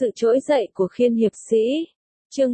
Sự trỗi dậy của Khiên hiệp sĩ. Chương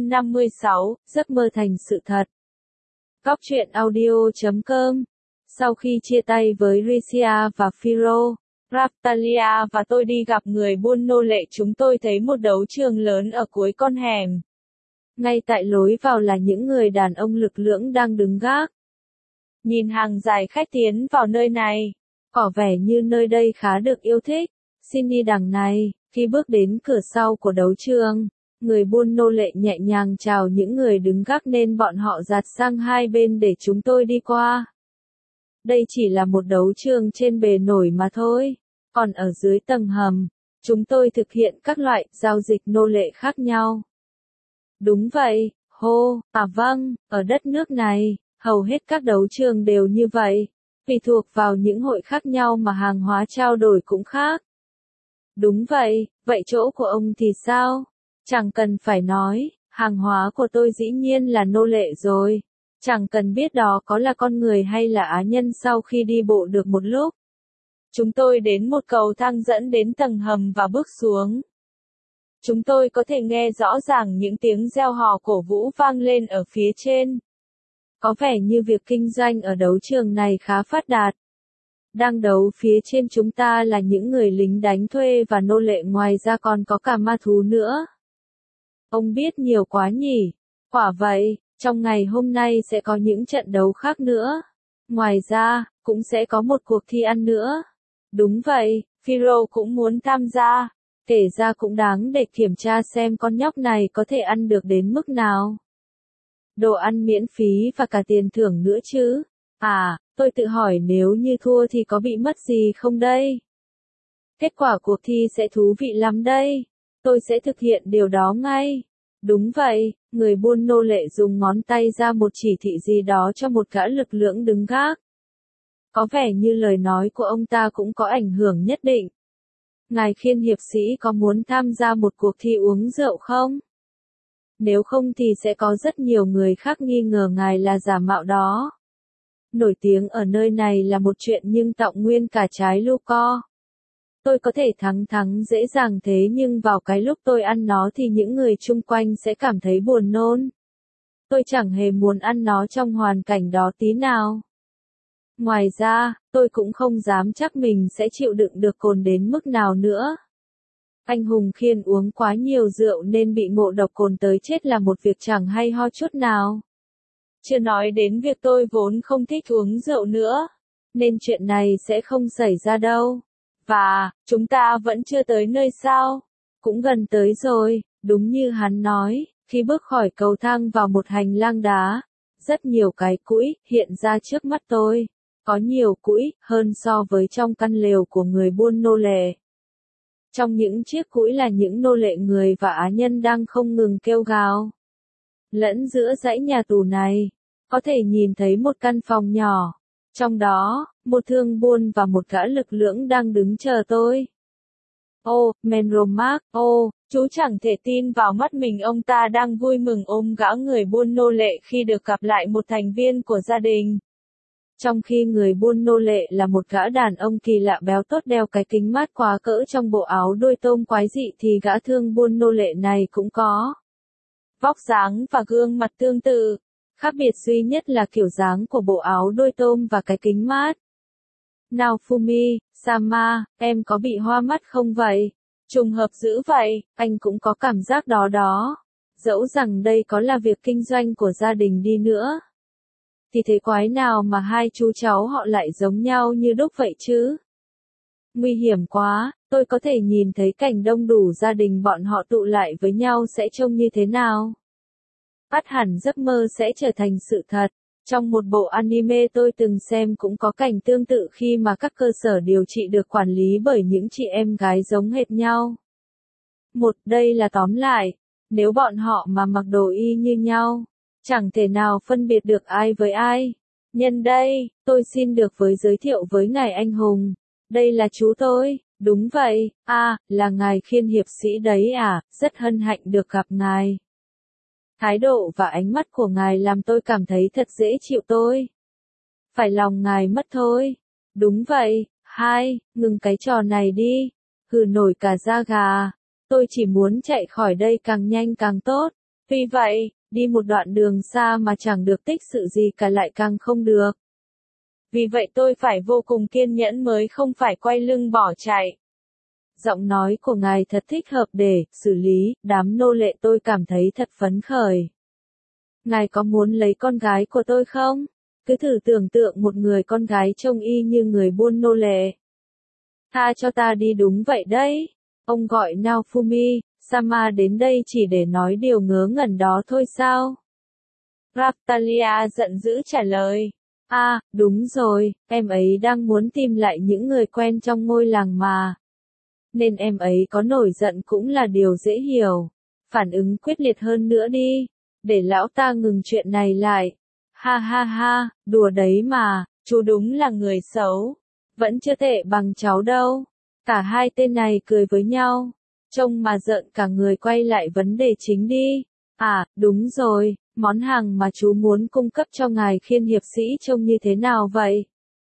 156, giấc mơ thành sự thật. Góc truyện audio.com. Sau khi chia tay với Risia và Phiro, Raftalia và tôi đi gặp người buôn nô lệ, chúng tôi thấy một đấu trường lớn ở cuối con hẻm. Ngay tại lối vào là những người đàn ông lực lưỡng đang đứng gác. Nhìn hàng dài khách tiến vào nơi này, có vẻ như nơi đây khá được yêu thích. Xin đi đằng này. Khi bước đến cửa sau của đấu trường, người buôn nô lệ nhẹ nhàng chào những người đứng gác nên bọn họ dạt sang hai bên để chúng tôi đi qua. Đây chỉ là một đấu trường trên bề nổi mà thôi, còn ở dưới tầng hầm, chúng tôi thực hiện các loại giao dịch nô lệ khác nhau. Đúng vậy, vâng, ở đất nước này, hầu hết các đấu trường đều như vậy, tùy thuộc vào những hội khác nhau mà hàng hóa trao đổi cũng khác. Đúng vậy, vậy chỗ của ông thì sao? Chẳng cần phải nói, hàng hóa của tôi dĩ nhiên là nô lệ rồi. Chẳng cần biết đó có là con người hay là á nhân. Sau khi đi bộ được một lúc, chúng tôi đến một cầu thang dẫn đến tầng hầm và bước xuống. Chúng tôi có thể nghe rõ ràng những tiếng reo hò cổ vũ vang lên ở phía trên. Có vẻ như việc kinh doanh ở đấu trường này khá phát đạt. Đang đấu phía trên chúng ta là những người lính đánh thuê và nô lệ, ngoài ra còn có cả ma thú nữa. Ông biết nhiều quá nhỉ? Quả vậy, trong ngày hôm nay sẽ có những trận đấu khác nữa. Ngoài ra, cũng sẽ có một cuộc thi ăn nữa. Đúng vậy, Phiro cũng muốn tham gia. Kể ra cũng đáng để kiểm tra xem con nhóc này có thể ăn được đến mức nào. Đồ ăn miễn phí và cả tiền thưởng nữa chứ. Tôi tự hỏi nếu như thua thì có bị mất gì không đây? Kết quả cuộc thi sẽ thú vị lắm đây. Tôi sẽ thực hiện điều đó ngay. Đúng vậy, người buôn nô lệ dùng ngón tay ra một chỉ thị gì đó cho một gã lực lưỡng đứng gác. Có vẻ như lời nói của ông ta cũng có ảnh hưởng nhất định. Ngài Khiên hiệp sĩ có muốn tham gia một cuộc thi uống rượu không? Nếu không thì sẽ có rất nhiều người khác nghi ngờ ngài là giả mạo đó. Nổi tiếng ở nơi này là một chuyện nhưng tọng nguyên cả trái lu co. Tôi có thể thắng dễ dàng thế nhưng vào cái lúc tôi ăn nó thì những người chung quanh sẽ cảm thấy buồn nôn. Tôi chẳng hề muốn ăn nó trong hoàn cảnh đó tí nào. Ngoài ra, tôi cũng không dám chắc mình sẽ chịu đựng được cồn đến mức nào nữa. Anh hùng Khiên uống quá nhiều rượu nên bị ngộ độc cồn tới chết là một việc chẳng hay ho chút nào. Chưa nói đến việc tôi vốn không thích uống rượu nữa, nên chuyện này sẽ không xảy ra đâu. Và, chúng ta vẫn chưa tới nơi sao? Cũng gần tới rồi, đúng như hắn nói, khi bước khỏi cầu thang vào một hành lang đá, rất nhiều cái cũi hiện ra trước mắt tôi. Có nhiều cũi hơn so với trong căn lều của người buôn nô lệ. Trong những chiếc cũi là những nô lệ người và á nhân đang không ngừng kêu gào. Lẫn giữa dãy nhà tù này, có thể nhìn thấy một căn phòng nhỏ. Trong đó, một thương buôn và một gã lực lưỡng đang đứng chờ tôi. Menromark, chú chẳng thể tin vào mắt mình, ông ta đang vui mừng ôm gã người buôn nô lệ khi được gặp lại một thành viên của gia đình. Trong khi người buôn nô lệ là một gã đàn ông kỳ lạ béo tốt đeo cái kính mát quá cỡ trong bộ áo đôi tôm quái dị thì gã thương buôn nô lệ này cũng có vóc dáng và gương mặt tương tự. Khác biệt duy nhất là kiểu dáng của bộ áo đôi tôm và cái kính mát. Naofumi, Sama, em có bị hoa mắt không vậy? Trùng hợp dữ vậy, anh cũng có cảm giác đó đó. Dẫu rằng đây có là việc kinh doanh của gia đình đi nữa. Thì thế quái nào mà hai chú cháu họ lại giống nhau như đúc vậy chứ? Nguy hiểm quá, tôi có thể nhìn thấy cảnh đông đủ gia đình bọn họ tụ lại với nhau sẽ trông như thế nào? Ắt hẳn giấc mơ sẽ trở thành sự thật. Trong một bộ anime tôi từng xem cũng có cảnh tương tự khi mà các cơ sở điều trị được quản lý bởi những chị em gái giống hệt nhau. Đây là tóm lại, nếu bọn họ mà mặc đồ y như nhau, chẳng thể nào phân biệt được ai với ai. Nhân đây, tôi xin được giới thiệu với ngài anh hùng. Đây là chú tôi, đúng vậy, là ngài Khiên hiệp sĩ đấy à, rất hân hạnh được gặp ngài. Thái độ và ánh mắt của ngài làm tôi cảm thấy thật dễ chịu tôi. Phải lòng ngài mất thôi. Đúng vậy, ngừng cái trò này đi. Hừ nổi cả da gà. Tôi chỉ muốn chạy khỏi đây càng nhanh càng tốt. Vì vậy, đi một đoạn đường xa mà chẳng được tích sự gì cả lại càng không được. Vì vậy tôi phải vô cùng kiên nhẫn mới không phải quay lưng bỏ chạy. Giọng nói của ngài thật thích hợp để xử lý đám nô lệ, tôi cảm thấy thật phấn khởi. Ngài có muốn lấy con gái của tôi không? Cứ thử tưởng tượng một người con gái trông y như người buôn nô lệ. Tha cho ta đi, đúng vậy đấy. Ông gọi Naofumi Sama đến đây chỉ để nói điều ngớ ngẩn đó thôi sao? Raptalia giận dữ trả lời. Đúng rồi, em ấy đang muốn tìm lại những người quen trong ngôi làng mà. Nên em ấy có nổi giận cũng là điều dễ hiểu. Phản ứng quyết liệt hơn nữa đi, để lão ta ngừng chuyện này lại. Ha ha ha, đùa đấy mà, chú đúng là người xấu. Vẫn chưa tệ bằng cháu đâu. Cả hai tên này cười với nhau. Trông mà giận cả người, quay lại vấn đề chính đi. Đúng rồi, món hàng mà chú muốn cung cấp cho ngài Khiên hiệp sĩ trông như thế nào vậy?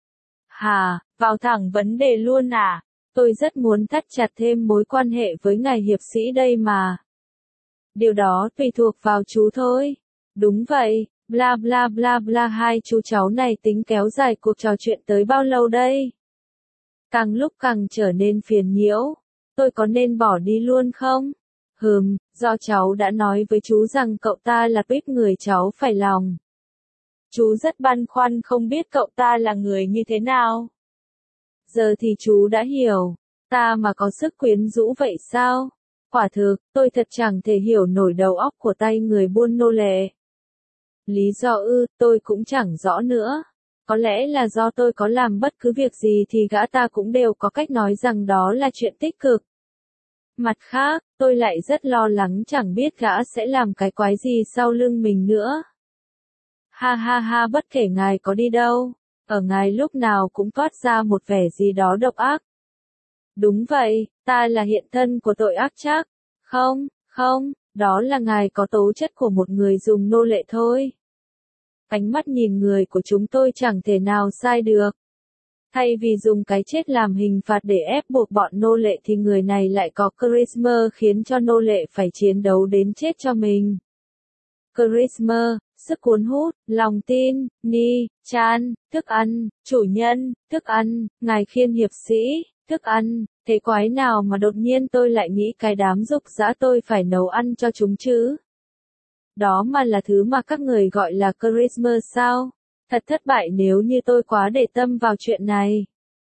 Vào thẳng vấn đề luôn à? Tôi rất muốn thắt chặt thêm mối quan hệ với ngài hiệp sĩ đây mà. Điều đó tùy thuộc vào chú thôi. Đúng vậy, bla bla bla bla, hai chú cháu này tính kéo dài cuộc trò chuyện tới bao lâu đây? Càng lúc càng trở nên phiền nhiễu. Tôi có nên bỏ đi luôn không? Do cháu đã nói với chú rằng cậu ta là Pip, người cháu phải lòng. Chú rất băn khoăn không biết cậu ta là người như thế nào. Giờ thì chú đã hiểu. Ta mà có sức quyến rũ vậy sao? Quả thực, tôi thật chẳng thể hiểu nổi đầu óc của tay người buôn nô lệ. Lý do tôi cũng chẳng rõ nữa. Có lẽ là do tôi có làm bất cứ việc gì thì gã ta cũng đều có cách nói rằng đó là chuyện tích cực. Mặt khác, tôi lại rất lo lắng chẳng biết gã sẽ làm cái quái gì sau lưng mình nữa. Ha ha ha, bất kể ngài có đi đâu, ở ngài lúc nào cũng toát ra một vẻ gì đó độc ác. Đúng vậy, ta là hiện thân của tội ác chắc. Không, đó là ngài có tố chất của một người dùng nô lệ thôi. Ánh mắt nhìn người của chúng tôi chẳng thể nào sai được. Thay vì dùng cái chết làm hình phạt để ép buộc bọn nô lệ thì người này lại có charisma khiến cho nô lệ phải chiến đấu đến chết cho mình. Charisma, sức cuốn hút, lòng tin, chan, thức ăn, chủ nhân, thức ăn, ngài Khiên hiệp sĩ, thức ăn. Thế quái nào mà đột nhiên tôi lại nghĩ cái đám dục dã tôi phải nấu ăn cho chúng chứ? Đó mà là thứ mà các người gọi là charisma sao? Thật thất bại nếu như tôi quá để tâm vào chuyện này.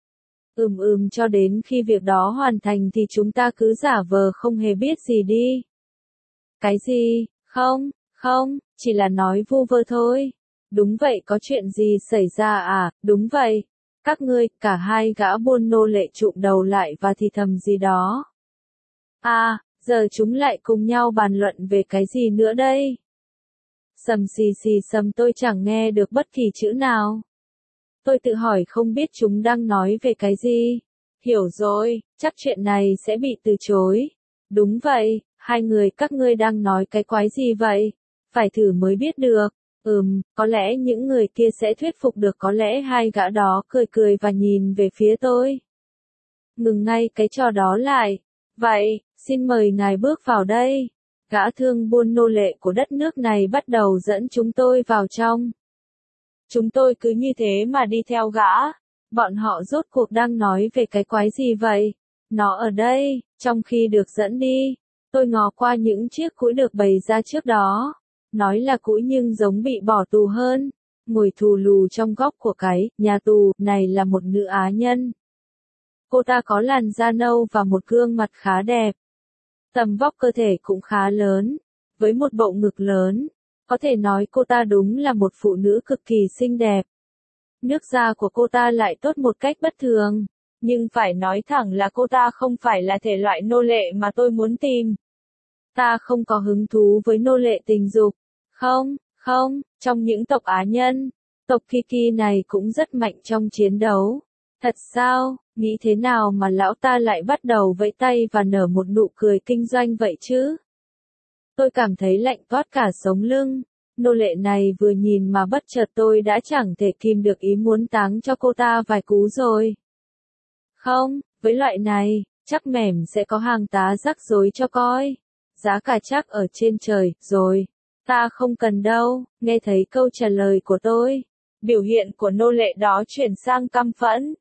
Cho đến khi việc đó hoàn thành thì chúng ta cứ giả vờ không hề biết gì đi. Cái gì? Không, chỉ là nói vu vơ thôi. Đúng vậy, có chuyện gì xảy ra à? Đúng vậy. Các ngươi, cả hai gã buôn nô lệ chụm đầu lại và thì thầm gì đó. Giờ chúng lại cùng nhau bàn luận về cái gì nữa đây? Sầm xì xì sầm, tôi chẳng nghe được bất kỳ chữ nào. Tôi tự hỏi không biết chúng đang nói về cái gì. Hiểu rồi, chắc chuyện này sẽ bị từ chối. Đúng vậy, hai người các ngươi đang nói cái quái gì vậy? Phải thử mới biết được. Có lẽ những người kia sẽ thuyết phục được, có lẽ hai gã đó cười cười và nhìn về phía tôi. Ngừng ngay cái trò đó lại. Vậy, xin mời ngài bước vào đây. Gã thương buôn nô lệ của đất nước này bắt đầu dẫn chúng tôi vào trong. Chúng tôi cứ như thế mà đi theo gã. Bọn họ rốt cuộc đang nói về cái quái gì vậy? Nó ở đây. Trong khi được dẫn đi, tôi ngó qua những chiếc cũi được bày ra trước đó. Nói là cũi nhưng giống bị bỏ tù hơn. Ngồi thù lù trong góc của cái nhà tù này là một nữ Á nhân. Cô ta có làn da nâu và một gương mặt khá đẹp. Tầm vóc cơ thể cũng khá lớn, với một bộ ngực lớn. Có thể nói cô ta đúng là một phụ nữ cực kỳ xinh đẹp. Nước da của cô ta lại tốt một cách bất thường. Nhưng phải nói thẳng là cô ta không phải là thể loại nô lệ mà tôi muốn tìm. Ta không có hứng thú với nô lệ tình dục. Không, trong những tộc Á nhân, tộc Kiki này cũng rất mạnh trong chiến đấu. Thật sao, nghĩ thế nào mà lão ta lại bắt đầu vẫy tay và nở một nụ cười kinh doanh vậy chứ? Tôi cảm thấy lạnh toát cả sống lưng. Nô lệ này vừa nhìn mà bất chợt tôi đã chẳng thể kìm được ý muốn táng cho cô ta vài cú rồi. Không, với loại này, Chắc mẻm sẽ có hàng tá rắc rối cho coi. Giá cả chắc ở trên trời, rồi. Ta không cần đâu, nghe thấy câu trả lời của tôi. Biểu hiện của nô lệ đó chuyển sang căm phẫn.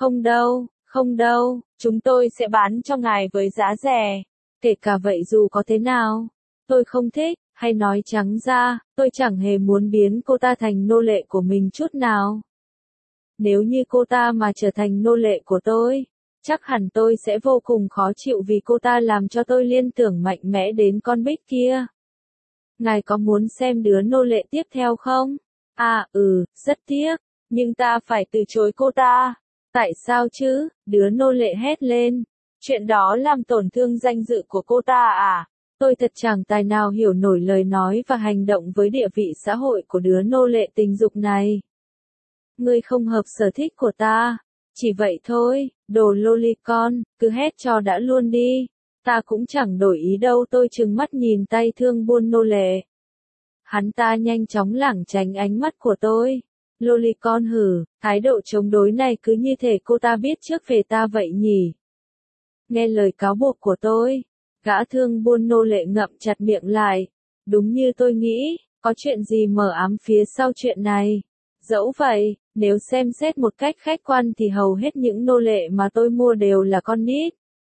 Không đâu, chúng tôi sẽ bán cho ngài với giá rẻ. Kể cả vậy dù có thế nào. Tôi không thích, hay nói trắng ra, tôi chẳng hề muốn biến cô ta thành nô lệ của mình chút nào. Nếu như cô ta mà trở thành nô lệ của tôi, chắc hẳn tôi sẽ vô cùng khó chịu vì cô ta làm cho tôi liên tưởng mạnh mẽ đến con Bích kia. Ngài có muốn xem đứa nô lệ tiếp theo không? À, rất tiếc, nhưng ta phải từ chối cô ta. Tại sao chứ? Đứa nô lệ hét lên. Chuyện đó làm tổn thương danh dự của cô ta à? Tôi thật chẳng tài nào hiểu nổi lời nói và hành động với địa vị xã hội của đứa nô lệ tình dục này. Ngươi không hợp sở thích của ta. Chỉ vậy thôi, đồ lolicon, cứ hét cho đã luôn đi. Ta cũng chẳng đổi ý đâu, tôi trừng mắt nhìn tay thương buôn nô lệ. Hắn ta nhanh chóng lảng tránh ánh mắt của tôi. Lolicon hử, thái độ chống đối này cứ như thể cô ta biết trước về ta vậy nhỉ. Nghe lời cáo buộc của tôi, gã thương buôn nô lệ ngậm chặt miệng lại. Đúng như tôi nghĩ, có chuyện gì mờ ám phía sau chuyện này. Dẫu vậy, nếu xem xét một cách khách quan thì hầu hết những nô lệ mà tôi mua đều là con nít.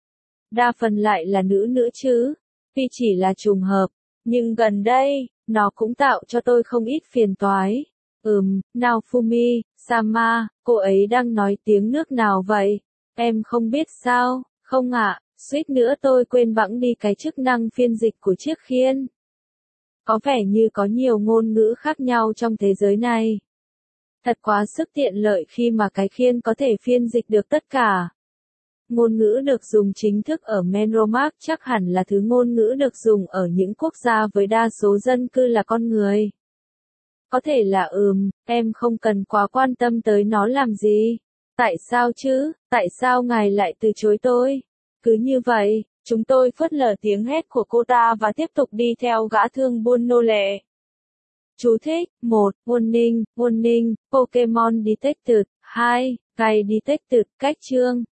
Đa phần lại là nữ nữa chứ. Tuy chỉ là trùng hợp, nhưng gần đây, nó cũng tạo cho tôi không ít phiền toái. Naofumi, Sama, cô ấy đang nói tiếng nước nào vậy? Em không biết sao, không ạ, suýt nữa tôi quên bẵng đi cái chức năng phiên dịch của chiếc khiên. Có vẻ như có nhiều ngôn ngữ khác nhau trong thế giới này. Thật quá sức tiện lợi khi mà cái khiên có thể phiên dịch được tất cả. Ngôn ngữ được dùng chính thức ở Menromark chắc hẳn là thứ ngôn ngữ được dùng ở những quốc gia với đa số dân cư là con người. Có thể là em không cần quá quan tâm tới nó làm gì. Tại sao chứ, tại sao ngài lại từ chối tôi? Cứ như vậy, chúng tôi phớt lờ tiếng hét của cô ta và tiếp tục đi theo gã thương buôn nô lệ. Chú thích, 1. Warning, Pokemon Detected, 2. Guide Detected, cách chương.